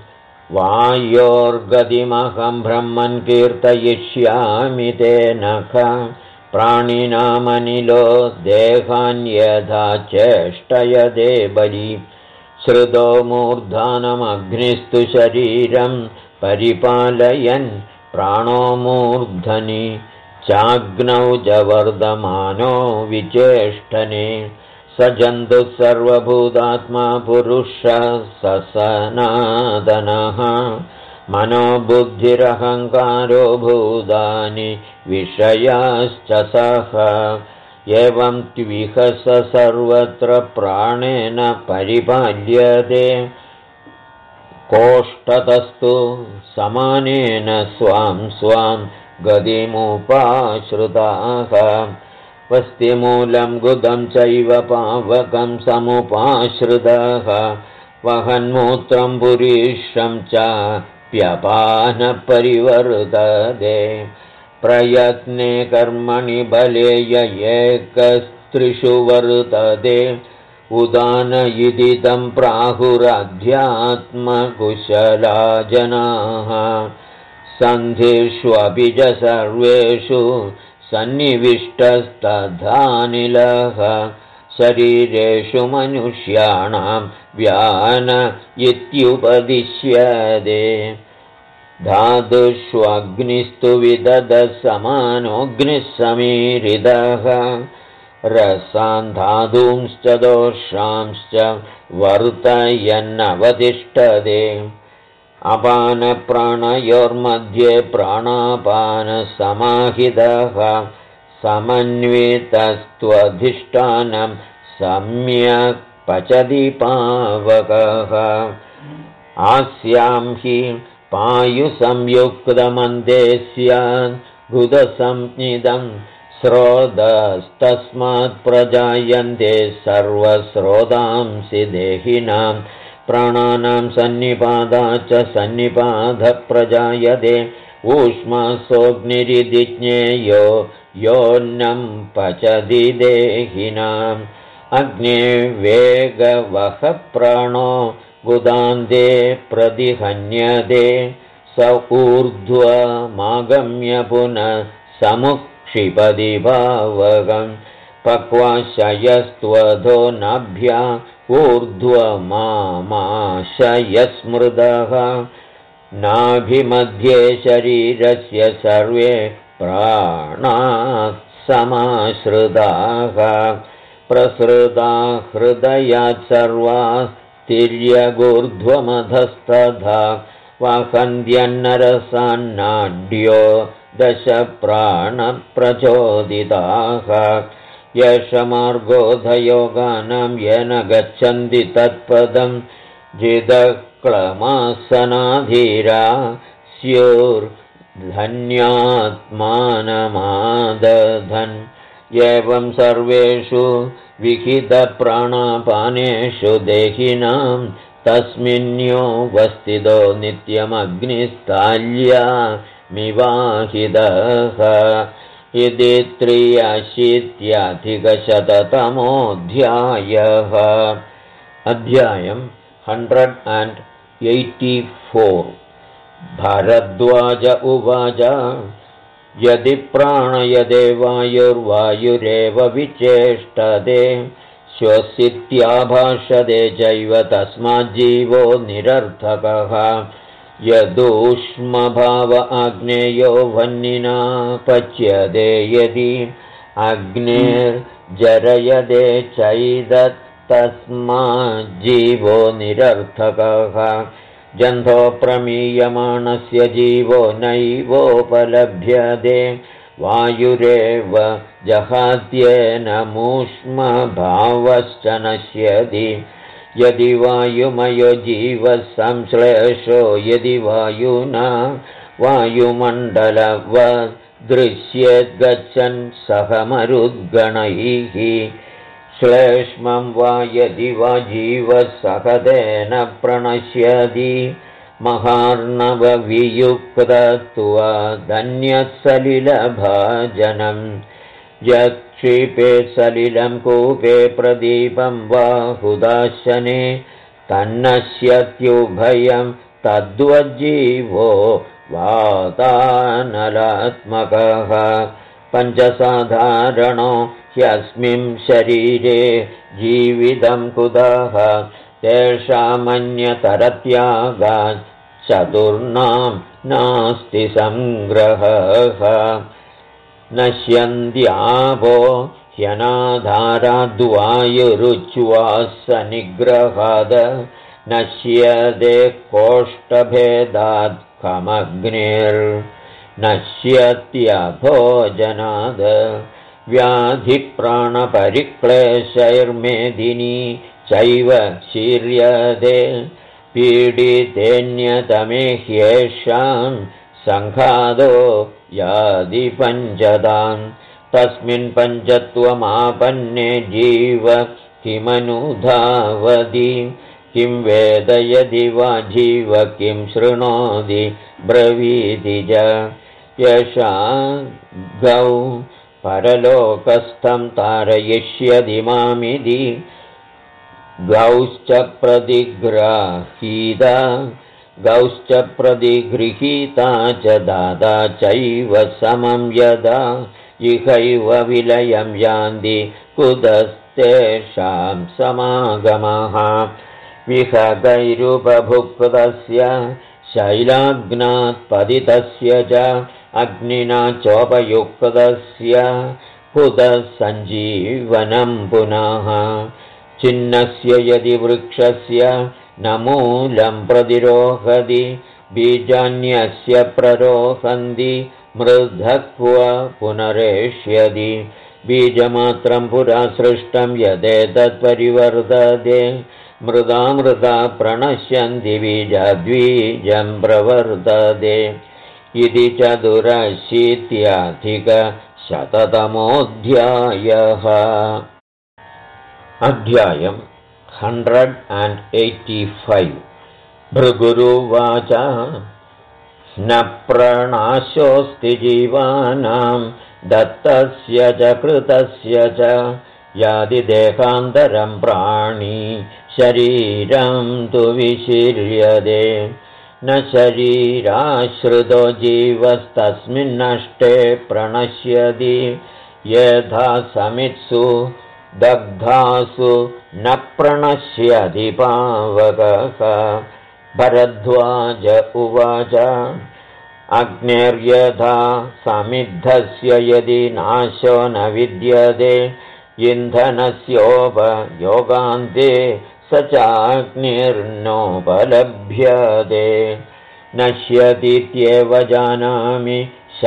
वायोर्गतिमहं ब्रह्मन् कीर्तयिष्यामि तेनख प्राणिनामनिलो देहान्यथा चेष्टयते बलि श्रुतो मूर्धानमग्निस्तु शरीरं परिपालयन् प्राणो मूर्धनि चाग्नौ जवर्धमानो विचेष्टने स जन्तुः सर्वभूतात्मा पुरुषः सनातनः मनोबुद्धिरहङ्कारो भूतानि विषयाश्च सः एवं त्विह सर्वत्र प्राणेन परिपाल्यते कोष्ठतस्तु समानेन स्वां स्वां गतिमुपाश्रिताः वस्तिमूलं गुदं चैव पावकं समुपाश्रितः वहन्मूत्रं पुरीषं च प्यपानपरिवर्तते प्रयत्ने कर्मणि बले य एकस्त्रिषु वर्तते उदान इति तं प्राहुरध्यात्मकुशला जनाः सन्धिष्वपि च सर्वेषु सन्निविष्टस्तथानिलः शरीरेषु मनुष्याणां व्यान इत्युपदिश्यते धातुष्वग्निस्तु विदधः समानोऽग्निः समीरितः रसान् धातूंश्च दोषांश्च वर्तयन्नवतिष्ठते अपानप्राणयोर्मध्ये प्राणापानसमाहितः समन्वितस्त्वधिष्ठानं सम्यक् पचति पावकः आस्यां हि पायुसंयुक्तमन्दे स्यात् हृदसंज्ञितं स्रोतस्तस्मात् प्रजायन्ते सर्वस्रोतांसि देहिनां प्राणानां सन्निपाताच्च सन्निपातः प्रजायते ऊष्मासोऽग्निरिति ज्ञेयो योऽन्नं पचति देहिनाम् अग्ने वेगवः प्राणो गुदान्ते प्रतिहन्यते स ऊर्ध्वमागम्य पुनः समुक्षिपति भावगम् पक्वाशयस्त्वधो नाभ्या ऊर्ध्वमामाशयस्मृतः नाभिमध्ये शरीरस्य सर्वे प्राणाः समाश्रिताः प्रसृता हृदयात् सर्वाः तिर्यगूर्ध्वमधस्तथा वहन्त्यन्नरसान्नाड्यो दश प्राणप्रचोदिताः यश मार्गोधयोगानां येन गच्छन्ति तत्पदं जिदक्लमासनाधीरा स्युर्धन्यात्मानमादधन् एवं सर्वेषु विहितप्राणापानेषु देहिनां तस्मिन्योऽवस्थितो नित्यमग्निस्थाल्यामिवाहितः इति 83अधिकशततमोऽध्यायः अध्यायम् 184 भरद्वाज उवाच यदि प्राणयदे वायुर्वायुरेव विचेष्टते श्वसित्याभाषते चैव तस्माज्जीवो निरर्थकः यदूष्मभाव आग्नेयो वह्निना पच्यते यदि अग्निर्जरयते चैदत्तस्माज्जीवो निरर्थकः जन्धो प्रमीयमाणस्य जीवो नैवोपलभ्यते वायुरेव जहात्येन मूष्मभावश्च नश्यति यदि वायुमयो जीवः संश्लेषो यदि वायुना वायुमण्डलवद् दृश्येद्गच्छन् सह मरुद्गणैः श्लेष्मं वा यदि वा जीवः सहतेन प्रणश्यति महार्णववियुक्तत्वादन्यसलिलभाजनं यक्षिपे सलिलं कूपे प्रदीपं वा हुदाशने तन्नश्यत्युभयं तद्वज्जीवो वातानलात्मकः पञ्चसाधारणो ह्यस्मिन् शरीरे जीवितं कुतः तेषामन्यतरत्यागात् चतुर्णां नास्ति सङ्ग्रहः नश्यन्त्यापो ह्यनाधाराद्वायुरुच्वास निग्रहाद नश्यते कोष्ठभेदात् कमग्निर्नश्यत्यभोजनाद व्याधिप्राणपरिक्लेशैर्मेदिनी चैव शीर्यते पीडितेऽन्यतमे ह्येषां सङ्घातो यादि पञ्चदान् तस्मिन् पञ्चत्वमापन्ने जीव किमनुधावति किं वेदयदि वा जीव किं शृणोति ब्रवीति च यशा गौ परलोकस्थं तारयिष्यति मामिति गौश्च प्रतिगृहीता च दाता चैव समं यदा इहैव विलयं यान्ति कुतस्तेषां समागमः विहगैरुपभुक्तस्य शैलाग्नात् पतितस्य च अग्निना चोपयुक्तस्य कुतः सञ्जीवनं पुनः चिन्नस्य यदि वृक्षस्य न मूलं प्रतिरोहति बीजान्यस्य प्ररोहन्ति मृद्धक्व पुनरेष्यति बीजमात्रं पुरा सृष्टं यदेतत्परिवर्तते मृदा प्रणश्यन्ति बीजाद्बीजं प्रवर्तते इति 84-शततमोऽध्यायः। अध्यायम् 185। भृगुरुवाच न प्रणाशोऽस्ति जीवानां दत्तस्य च कृतस्य च यादिदेहान्तरं प्राणी शरीरं तु विशीर्यते न शरीराश्रितो जीवस्तस्मिन्नष्टे प्रणश्यति यथा समित्सु दग्धासु न प्रणश्यति पावकः। भरद्वाज उवाच अग्निर्यथा समिद्धस्य यदि नाशो न विद्यते इन्धनस्योपयोगान्ते स चाग्निर्नोपलभ्यते नश्यतीत्येव जानामि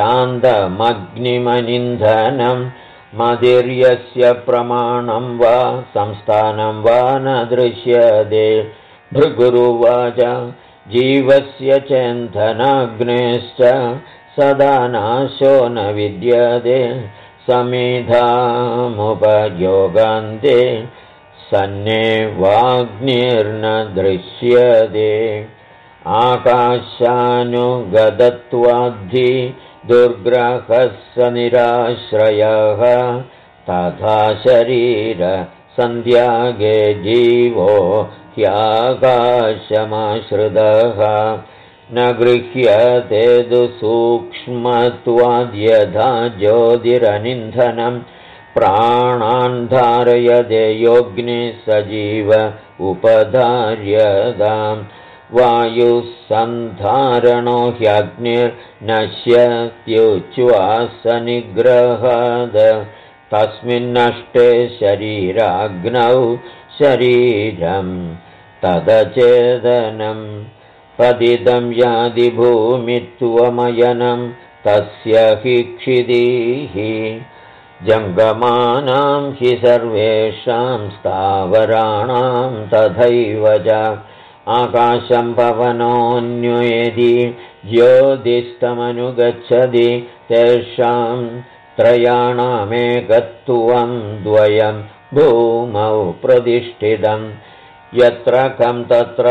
शान्तमग्निमनिन्धनं मदिर्यस्य प्रमाणं वा संस्थानं वा न दृश्यते। भृगुरुवाच जीवस्य चेन्धनाग्नेश्च सदा नाशो न विद्यते समेधामुपयोगान्ते सन्नेवाग्निर्न दृश्यते आकाशानुगतत्वाद्धि दुर्ग्रहः स निराश्रयः तथा शरीरसन्ध्यागे जीवो ह्याकाशमाश्रितः न गृह्यते सूक्ष्मत्वाद्यथा ज्योतिरनिन्धनं प्राणान् धारयते योऽग्निः सजीव उपधार्यताम् वायुः सन्धारणो ह्यग्निर्नश्यत्युच्छ्वासनिग्रहाद् तस्मिन्नष्टे शरीराग्नौ शरीरं तदचेदनं पतितं यादि भूमित्वमयनं तस्य हि क्षितिः जङ्गमानां हि सर्वेषां स्थावराणां तथैव च आकाशं पवनोऽन्वेति ज्योतिस्तमनुगच्छति तेषां त्रयाणामेकत्वं द्वयं भूमौ प्रतिष्ठितं यत्र कं तत्र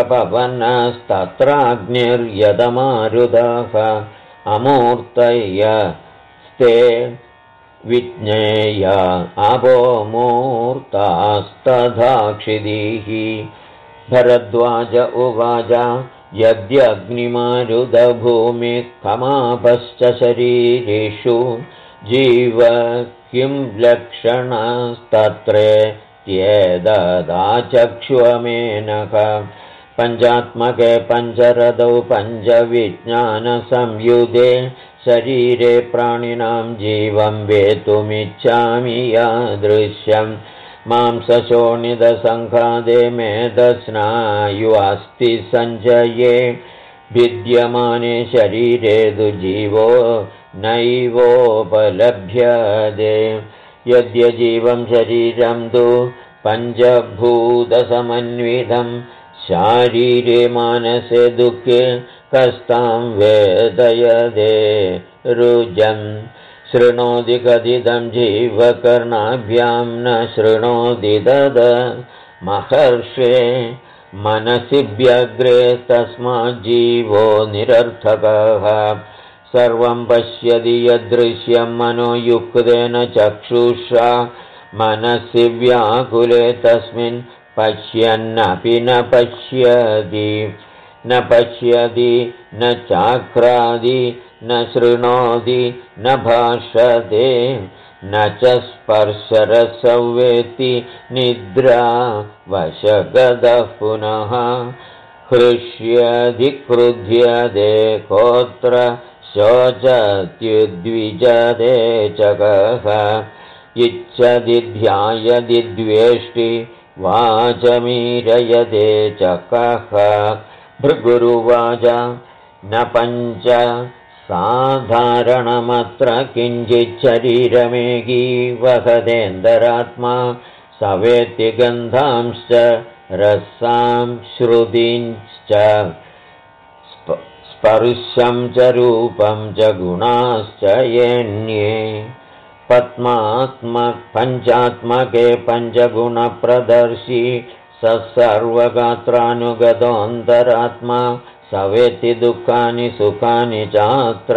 पवनस्तत्राग्निर्यदमारुदः अमूर्तयस्ते विज्ञेया अपो मूर्तास्तथा क्षितिः। भरद्वाज उवाच यद्यग्निमारुदभूमिः कमापश्च शरीरेषु जीव किं लक्षणस्तत्रेत्येतदाचक्ष्वमेनः पञ्चात्मके पञ्चरदौ पञ्चविज्ञानसंयुते शरीरे प्राणिनां जीवं वेतुमिच्छामि यादृश्यम् मांसशोणितसङ्घाते मेधस्नायुअस्ति सञ्जये विद्यमाने शरीरे तु जीवो नैवोपलभ्यते यद्यजीवं शरीरं तु पञ्चभूतसमन्वितं शारीरे मानसे दुःखे कस्तां वेदयते रुजम् शृणोति कथितं जीवकर्णाभ्यां न शृणोति तद महर्षे मनसि व्यग्रे तस्माज्जीवो निरर्थकः सर्वं पश्यति यदृश्यं मनोयुक्तेन चक्षुषा मनसि व्याकुले तस्मिन् पश्यन्नपि न पश्यति न चाक्रादि न शृणोति न भाषते न च स्पर्शरसौ वेत्ति निद्रा वशगतः पुनः हृष्यति क्रुध्यते कोत्र शोचत्युद्विजते चकः इच्छति ध्यायति द्वेष्टि वाचमीरयते चकः भृगुरुवाच न पञ्च साधारणमत्र किञ्चिच्छरीरमेकी वहतेन्दरात्मा सवेत्ति गन्धांश्च रसां श्रुतींश्च स्पर्शं च रूपं च गुणाश्च येन्ये पञ्चात्मके पञ्चगुणप्रदर्शी स सर्वगात्रानुगतोऽन्तरात्मा सवेत्ति दुःखानि सुखानि चात्र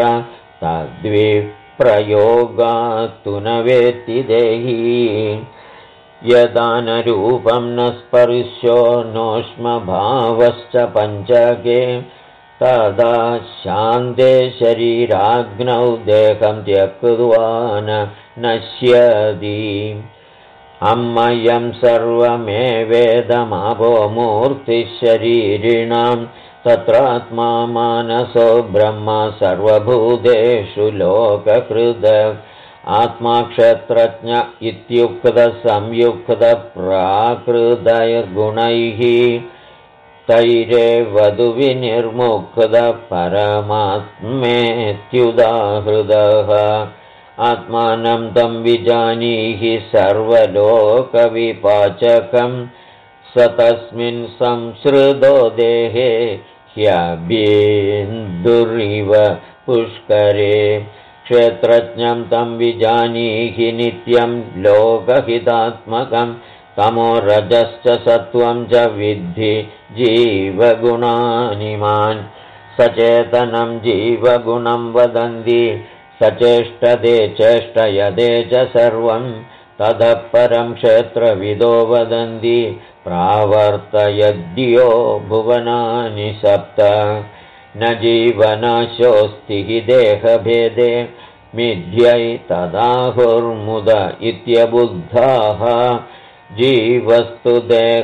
तद्विप्रयोगात्तु न वेत्ति देही यदा न रूपं न स्पर्शो नोष्मभावश्च पञ्चके तदा शान्ते शरीराग्नौ देहं त्यक्त्वा न नश्यति अम्मयं सर्वमेवेदमापो मूर्तिशरीरिणां तत्रात्मा मानसो ब्रह्म सर्वभूतेषु लोककृद आत्मा क्षत्रज्ञ इत्युक्तसंयुक्तप्राकृतैर्गुणैः तैरेवधुविनिर्मुक्तपरमात्मेत्युदाहृदः आत्मानं तं विजानीहि सर्वलोकविपाचकं स तस्मिन् संसृतो देहे ह्यबिन्दुरिव पुष्करे क्षेत्रज्ञं तं विजानीहि नित्यं लोकहितात्मकं तमो रजश्च सत्वं च विद्धि जीवगुणानिमान् सचेतनं जीवगुणं वदन्ति सचेष्टते चेष्टयते च सर्वं ततः परं क्षेत्रविदो वदन्ति प्रावर्तयद्यो भुवनानि सप्त न जीवनाशोऽस्ति हि देहभेदे मिथ्यै तदाहुर्मुद इत्यबुद्धाः जीवस्तु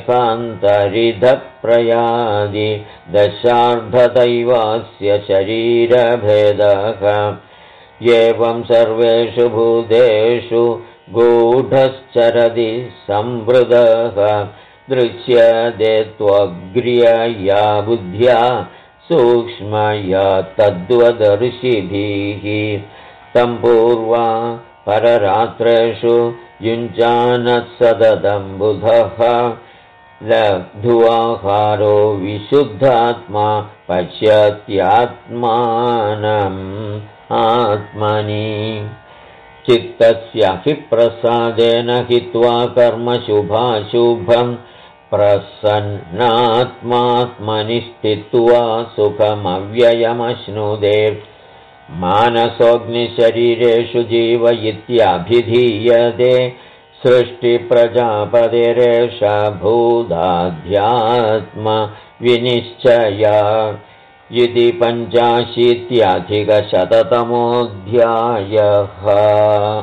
देहान्तरिधप्रयादि दशार्धदैवास्य शरीरभेदः एवं सर्वेषु भूतेषु गूढश्चरति संवृतः दृश्यते त्वग्र्यया बुद्ध्या सूक्ष्मया तद्वदर्शिभिः तं पूर्वा पररात्रेषु युञ्जानः सततं बुधः लब्ध्वाहारो विशुद्धात्मा पश्यत्यात्मानम् आत्मनि चित्तस्य हि प्रसादेन हित्वा कर्मशुभाशुभं प्रसन्नात्मात्मनि स्थित्वा सुखमव्ययमश्नुते मानसोऽग्निशरीरेषु जीव इत्याभिधीयते सृष्टिप्रजापतिरेष भूताध्यात्म विनिश्चया इति 85 अधिकशततमोऽध्यायः।